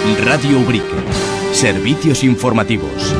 Radio Ubrique. Servicios informativos.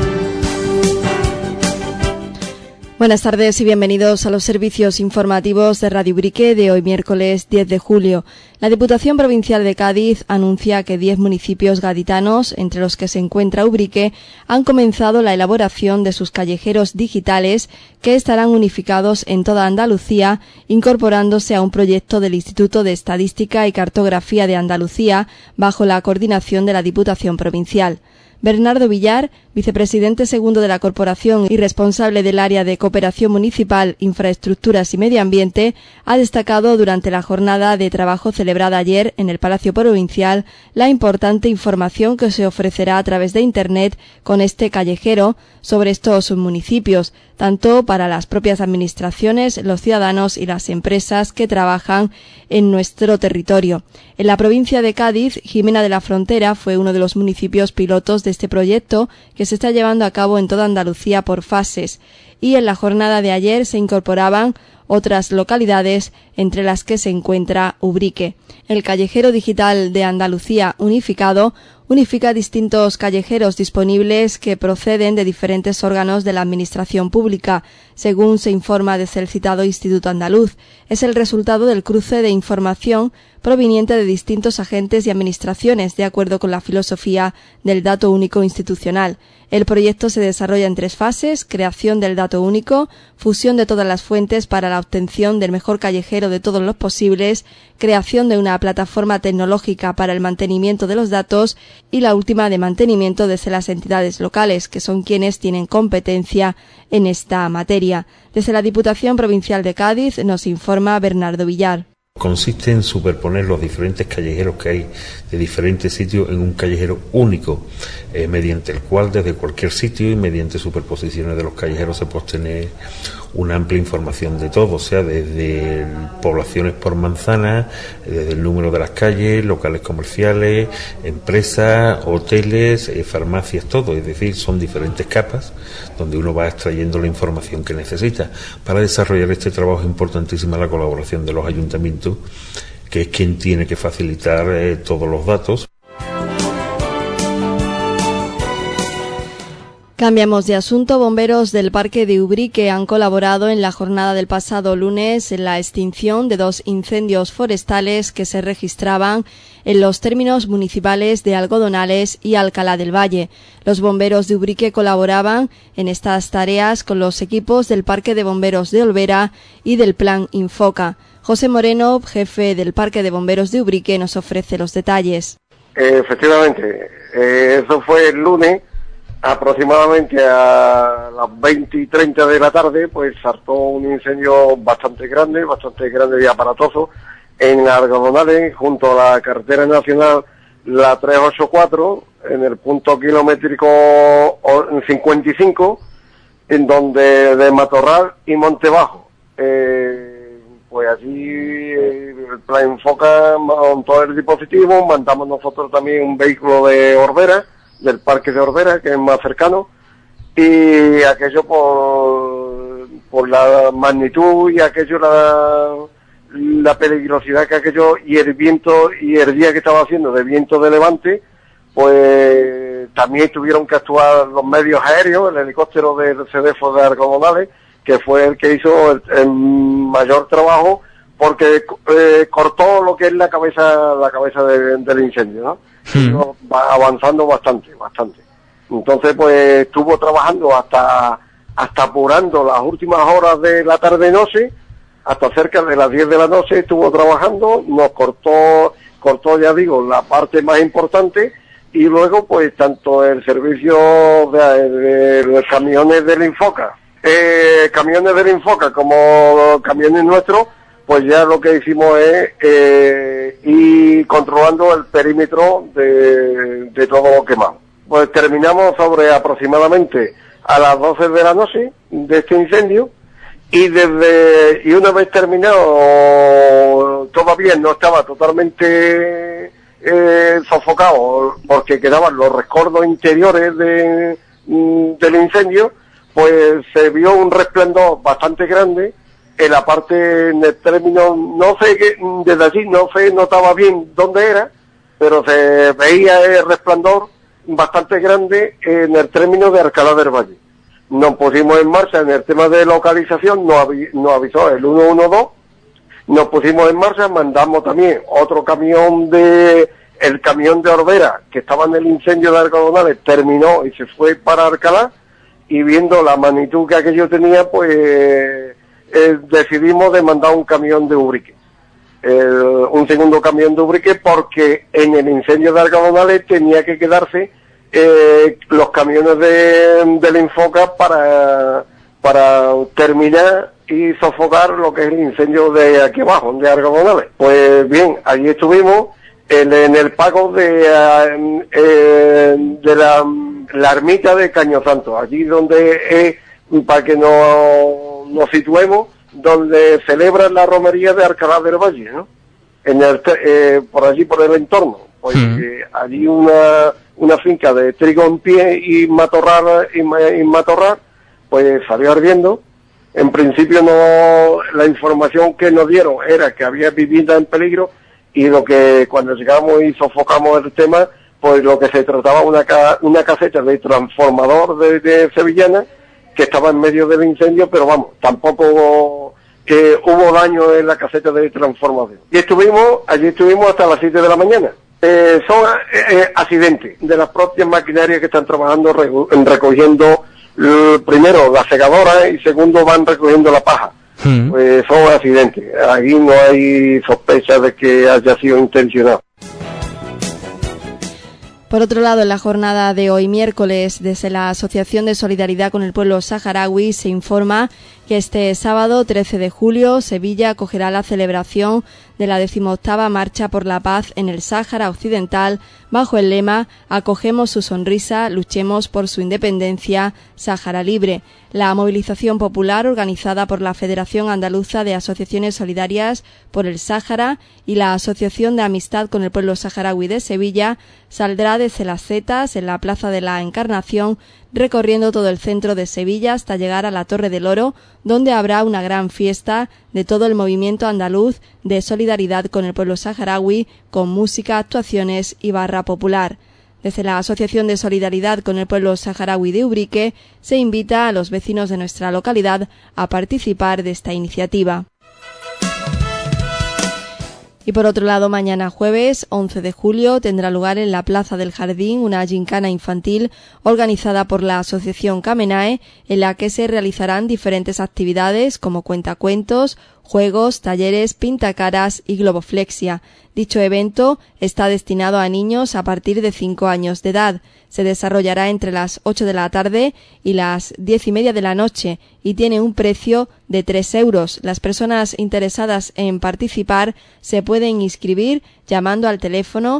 Buenas tardes y bienvenidos a los servicios informativos de Radio Ubrique de hoy miércoles 10 de julio. La Diputación Provincial de Cádiz anuncia que 10 municipios gaditanos, entre los que se encuentra Ubrique, han comenzado la elaboración de sus callejeros digitales que estarán unificados en toda Andalucía, incorporándose a un proyecto del Instituto de Estadística y Cartografía de Andalucía bajo la coordinación de la Diputación Provincial. Bernardo Villar, vicepresidente segundo de la Corporación y responsable del área de Cooperación Municipal, Infraestructuras y Medio Ambiente, ha destacado durante la jornada de trabajo celebrada ayer en el Palacio Provincial la importante información que se ofrecerá a través de Internet con este callejero sobre estos municipios, tanto para las propias administraciones, los ciudadanos y las empresas que trabajan en nuestro territorio. En la provincia de Cádiz, Jimena de la Frontera fue uno de los municipios pilotos de este proyecto que se está llevando a cabo en toda Andalucía por fases, y en la jornada de ayer se incorporaban otras localidades entre las que se encuentra Ubrique. El callejero digital de Andalucía unificado unifica distintos callejeros disponibles que proceden de diferentes órganos de la administración pública, según se informa desde el citado Instituto Andaluz. Es el resultado del cruce de información proveniente de distintos agentes y administraciones, de acuerdo con la filosofía del dato único institucional. El proyecto se desarrolla en 3 fases: creación del dato único, fusión de todas las fuentes para la obtención del mejor callejero de todos los posibles, creación de una plataforma tecnológica para el mantenimiento de los datos y la última de mantenimiento desde las entidades locales, que son quienes tienen competencia en esta materia. Desde la Diputación Provincial de Cádiz nos informa Bernardo Villar. Consiste en superponer los diferentes callejeros que hay de diferentes sitios en un callejero único, mediante el cual desde cualquier sitio y mediante superposiciones de los callejeros se puede obtener una amplia información de todo, o sea, desde poblaciones por manzana, desde el número de las calles, locales comerciales, empresas, hoteles, farmacias, todo. Es decir, son diferentes capas donde uno va extrayendo la información que necesita. Para desarrollar este trabajo es importantísima la colaboración de los ayuntamientos, que es quien tiene que facilitar todos los datos. Cambiamos de asunto. Bomberos del Parque de Ubrique han colaborado en la jornada del pasado lunes en la extinción de 2 incendios forestales que se registraban en los términos municipales de Algodonales y Alcalá del Valle. Los bomberos de Ubrique colaboraban en estas tareas con los equipos del Parque de Bomberos de Olvera y del Plan Infoca. José Moreno, jefe del Parque de Bomberos de Ubrique, nos ofrece los detalles. Efectivamente, eso fue el lunes. Aproximadamente a las 20 y 30 de la tarde, pues saltó un incendio bastante grande y aparatoso en Algodonales, junto a la carretera nacional, la 384, en el punto kilométrico 55, en donde de Matorral y Montebajo. Pues allí el Plan Infoca montó el dispositivo, mandamos nosotros también un vehículo de Orbera, del Parque de Orbera, que es más cercano, y aquello por la magnitud y aquello la peligrosidad que aquello y el viento y el día que estaba haciendo de viento de levante, pues también tuvieron que actuar los medios aéreos, el helicóptero del CDFO de Algodonales, que fue el que hizo el mayor trabajo, porque cortó lo que es la cabeza del incendio, ¿no? Va avanzando bastante. Entonces, pues estuvo trabajando hasta apurando las últimas horas de la tarde-noche, hasta cerca de las 10 de la noche estuvo trabajando, nos cortó ya digo, la parte más importante, y luego pues tanto el servicio de los camiones del Infoca, como camiones nuestros, pues ya lo que hicimos es ir controlando el perímetro de todo lo quemado. Pues terminamos sobre aproximadamente a las 12 de la noche de este incendio, y una vez terminado todavía no estaba totalmente sofocado, porque quedaban los rescoldos interiores del incendio, pues se vio un resplandor bastante grande en la parte, en el término, no sé, desde allí no se notaba bien dónde era, pero se veía el resplandor bastante grande en el término de Alcalá del Valle. Nos pusimos en marcha en el tema de localización, nos avisó el 112, nos pusimos en marcha, mandamos también otro camión el camión de Orbera, que estaba en el incendio de Algodonales, terminó y se fue para Alcalá, y viendo la magnitud que aquello tenía, pues decidimos de mandar un camión de Ubrique. Un segundo camión de Ubrique, porque en el incendio de Algodonales tenía que quedarse los camiones del Infoca para terminar y sofocar lo que es el incendio de aquí abajo, de Algodonales. Pues bien, allí estuvimos en el pago de la ermita de Caño Santo, allí donde para que nos situemos, donde celebran la romería de Alcalá del Valle, ¿no? Por allí, por el entorno. Pues allí una finca de trigo en pie y matorral, pues salió ardiendo. En principio la información que nos dieron era que había vivienda en peligro, y lo que cuando llegamos y sofocamos el tema, pues lo que se trataba una caseta de transformador de Sevillana, que estaba en medio del incendio, pero vamos, tampoco que hubo daño en la caseta de transformación. Y allí estuvimos hasta las 7 de la mañana. Son accidentes de las propias maquinarias que están trabajando recogiendo, primero la segadora y segundo van recogiendo la paja. Pues son accidentes. Ahí no hay sospecha de que haya sido intencionado. Por otro lado, en la jornada de hoy miércoles, desde la Asociación de Solidaridad con el Pueblo Saharaui se informa que este sábado 13 de julio Sevilla acogerá la celebración de la 18ª Marcha por la Paz en el Sáhara Occidental bajo el lema «Acogemos su sonrisa, luchemos por su independencia, Sáhara libre». La movilización popular organizada por la Federación Andaluza de Asociaciones Solidarias por el Sáhara y la Asociación de Amistad con el Pueblo Saharaui de Sevilla saldrá desde Las Setas en la Plaza de la Encarnación, recorriendo todo el centro de Sevilla hasta llegar a la Torre del Oro, donde habrá una gran fiesta de todo el movimiento andaluz de solidaridad con el pueblo saharaui, con música, actuaciones y barra popular. Desde la Asociación de Solidaridad con el Pueblo Saharaui de Ubrique se invita a los vecinos de nuestra localidad a participar de esta iniciativa. Y por otro lado, mañana jueves 11 de julio tendrá lugar en la Plaza del Jardín una gincana infantil organizada por la Asociación Camenae, en la que se realizarán diferentes actividades como cuentacuentos, juegos, talleres, pintacaras y globoflexia. Dicho evento está destinado a niños a partir de 5 años de edad. Se desarrollará entre las 8 de la tarde y las 10:30 de la noche y tiene un precio de 3 euros. Las personas interesadas en participar se pueden inscribir llamando al teléfono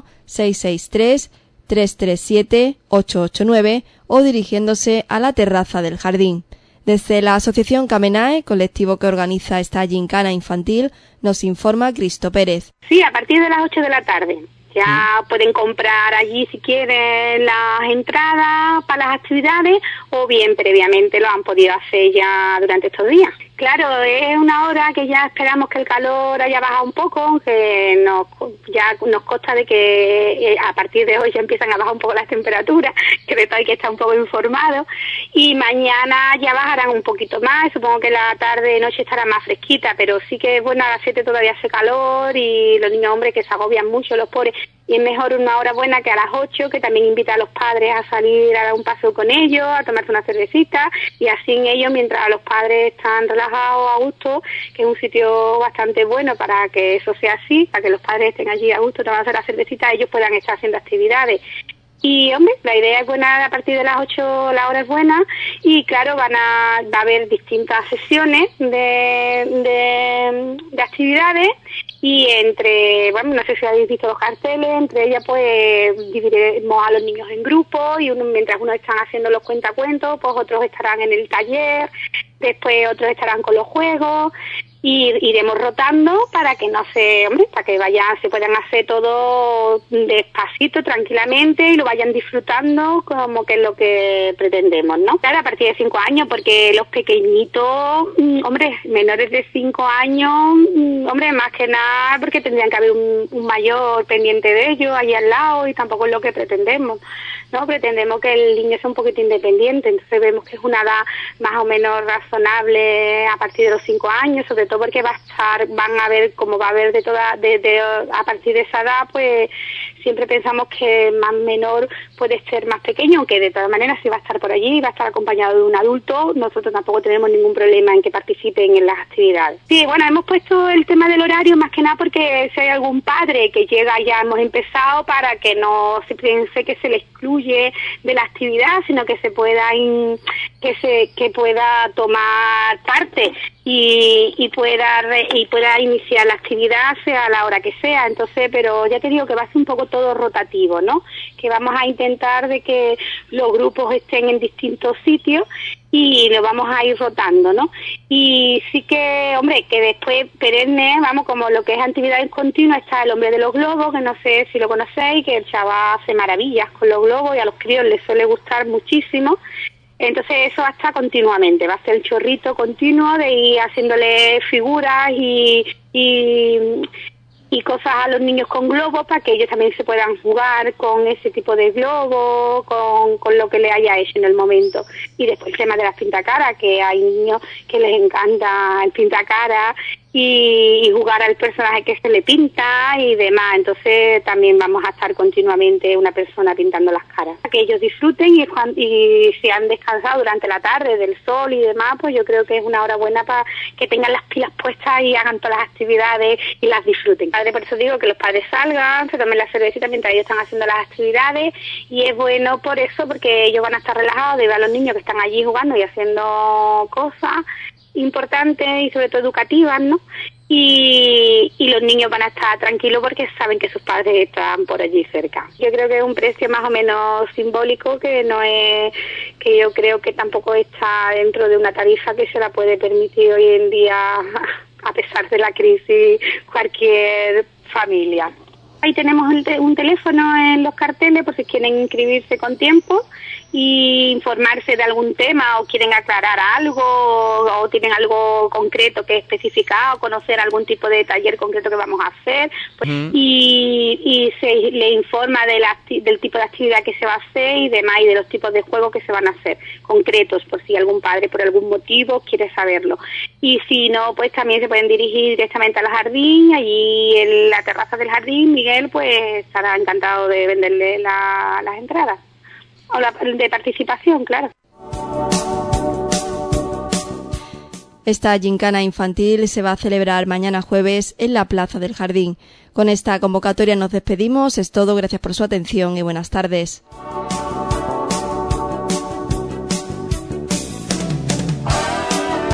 663-337-889 o dirigiéndose a la terraza del jardín. Desde la Asociación Camenae, colectivo que organiza esta gincana infantil, nos informa Cristo Pérez. Sí, a partir de las 8 de la tarde. Ya pueden comprar allí si quieren las entradas para las actividades o bien previamente lo han podido hacer ya durante estos días. Claro, es una hora que ya esperamos que el calor haya bajado un poco, aunque ya nos consta de que a partir de hoy ya empiezan a bajar un poco las temperaturas, que de todo hay que estar un poco informado, y mañana ya bajarán un poquito más, supongo que la tarde noche estará más fresquita, pero sí que bueno, a las 7 todavía hace calor y los niños hombres que se agobian mucho, los pobres, y es mejor una hora buena que a las 8, que también invita a los padres a salir a dar un paseo con ellos, a tomarse una cervecita, y así en ellos, mientras los padres están relajados, a gusto, que es un sitio bastante bueno para que eso sea así, para que los padres estén allí a gusto tomando la cervecita, ellos puedan estar haciendo actividades. Y, hombre, la idea es buena, a partir de las 8 la hora es buena, y claro, va a haber distintas sesiones de actividades, y bueno, no sé si habéis visto los carteles, entre ellas pues dividiremos a los niños en grupos, y mientras unos están haciendo los cuentacuentos, pues otros estarán en el taller, después otros estarán con los juegos, y iremos rotando para que se puedan hacer todo despacito, tranquilamente, y lo vayan disfrutando como que es lo que pretendemos, ¿no? Claro, a partir de 5 años, porque los pequeñitos, menores de 5 años, más que nada porque tendrían que haber un mayor pendiente de ellos allí al lado, y tampoco es lo que pretendemos, ¿no? Pretendemos que el niño sea un poquito independiente, entonces vemos que es una edad más o menos razonable a partir de los 5 años, sobre todo porque van a ver, como va a haber a partir de esa edad, pues siempre pensamos que más menor puede ser más pequeño, aunque de todas maneras si va a estar por allí, va a estar acompañado de un adulto, nosotros tampoco tenemos ningún problema en que participen en las actividades. Sí, bueno, hemos puesto el tema del horario más que nada porque si hay algún padre que llega, ya hemos empezado, para que no se piense que se le excluye de la actividad, sino que se pueda que pueda tomar parte y pueda iniciar la actividad sea a la hora que sea. Entonces, pero ya te digo que va a ser un poco todo rotativo, ¿no? Que vamos a intentar de que los grupos estén en distintos sitios y lo vamos a ir rotando, ¿no? Y sí que, que después perenne, como lo que es actividades continuas, está el hombre de los globos, que no sé si lo conocéis, que el chaval hace maravillas con los globos y a los críos les suele gustar muchísimo. Entonces eso va a estar continuamente, va a ser el chorrito continuo de ir haciéndole figuras y cosas a los niños con globos para que ellos también se puedan jugar con ese tipo de globo, con lo que le haya hecho en el momento. Y después el tema de las pintacaras, que hay niños que les encanta el pintacara y jugar al personaje que se le pinta y demás. Entonces también vamos a estar continuamente una persona pintando las caras. Que ellos disfruten y si han descansado durante la tarde del sol y demás, pues yo creo que es una hora buena para que tengan las pilas puestas y hagan todas las actividades y las disfruten. Por eso digo que los padres salgan, se tomen la cervecita mientras ellos están haciendo las actividades, y es bueno por eso, porque ellos van a estar relajados de ver a los niños que están allí jugando y haciendo cosas importantes y sobre todo educativas, ¿no? Y los niños van a estar tranquilos porque saben que sus padres están por allí cerca. Yo creo que es un precio más o menos simbólico, que no es, que yo creo que tampoco está dentro de una tarifa que se la puede permitir hoy en día, a pesar de la crisis, cualquier familia. Ahí tenemos un teléfono en los carteles por si quieren inscribirse con tiempo y informarse de algún tema, o quieren aclarar algo, o tienen algo concreto que especificar, o conocer algún tipo de taller concreto que vamos a hacer, pues, y se le informa del tipo de actividad que se va a hacer y demás, y de los tipos de juegos que se van a hacer concretos, por si algún padre por algún motivo quiere saberlo. Y si no, pues también se pueden dirigir directamente al jardín. Allí en la terraza del jardín Miguel pues estará encantado de venderle las entradas. O de participación, claro. Esta gincana infantil se va a celebrar mañana jueves en la Plaza del Jardín. Con esta convocatoria nos despedimos. Es todo. Gracias por su atención y buenas tardes.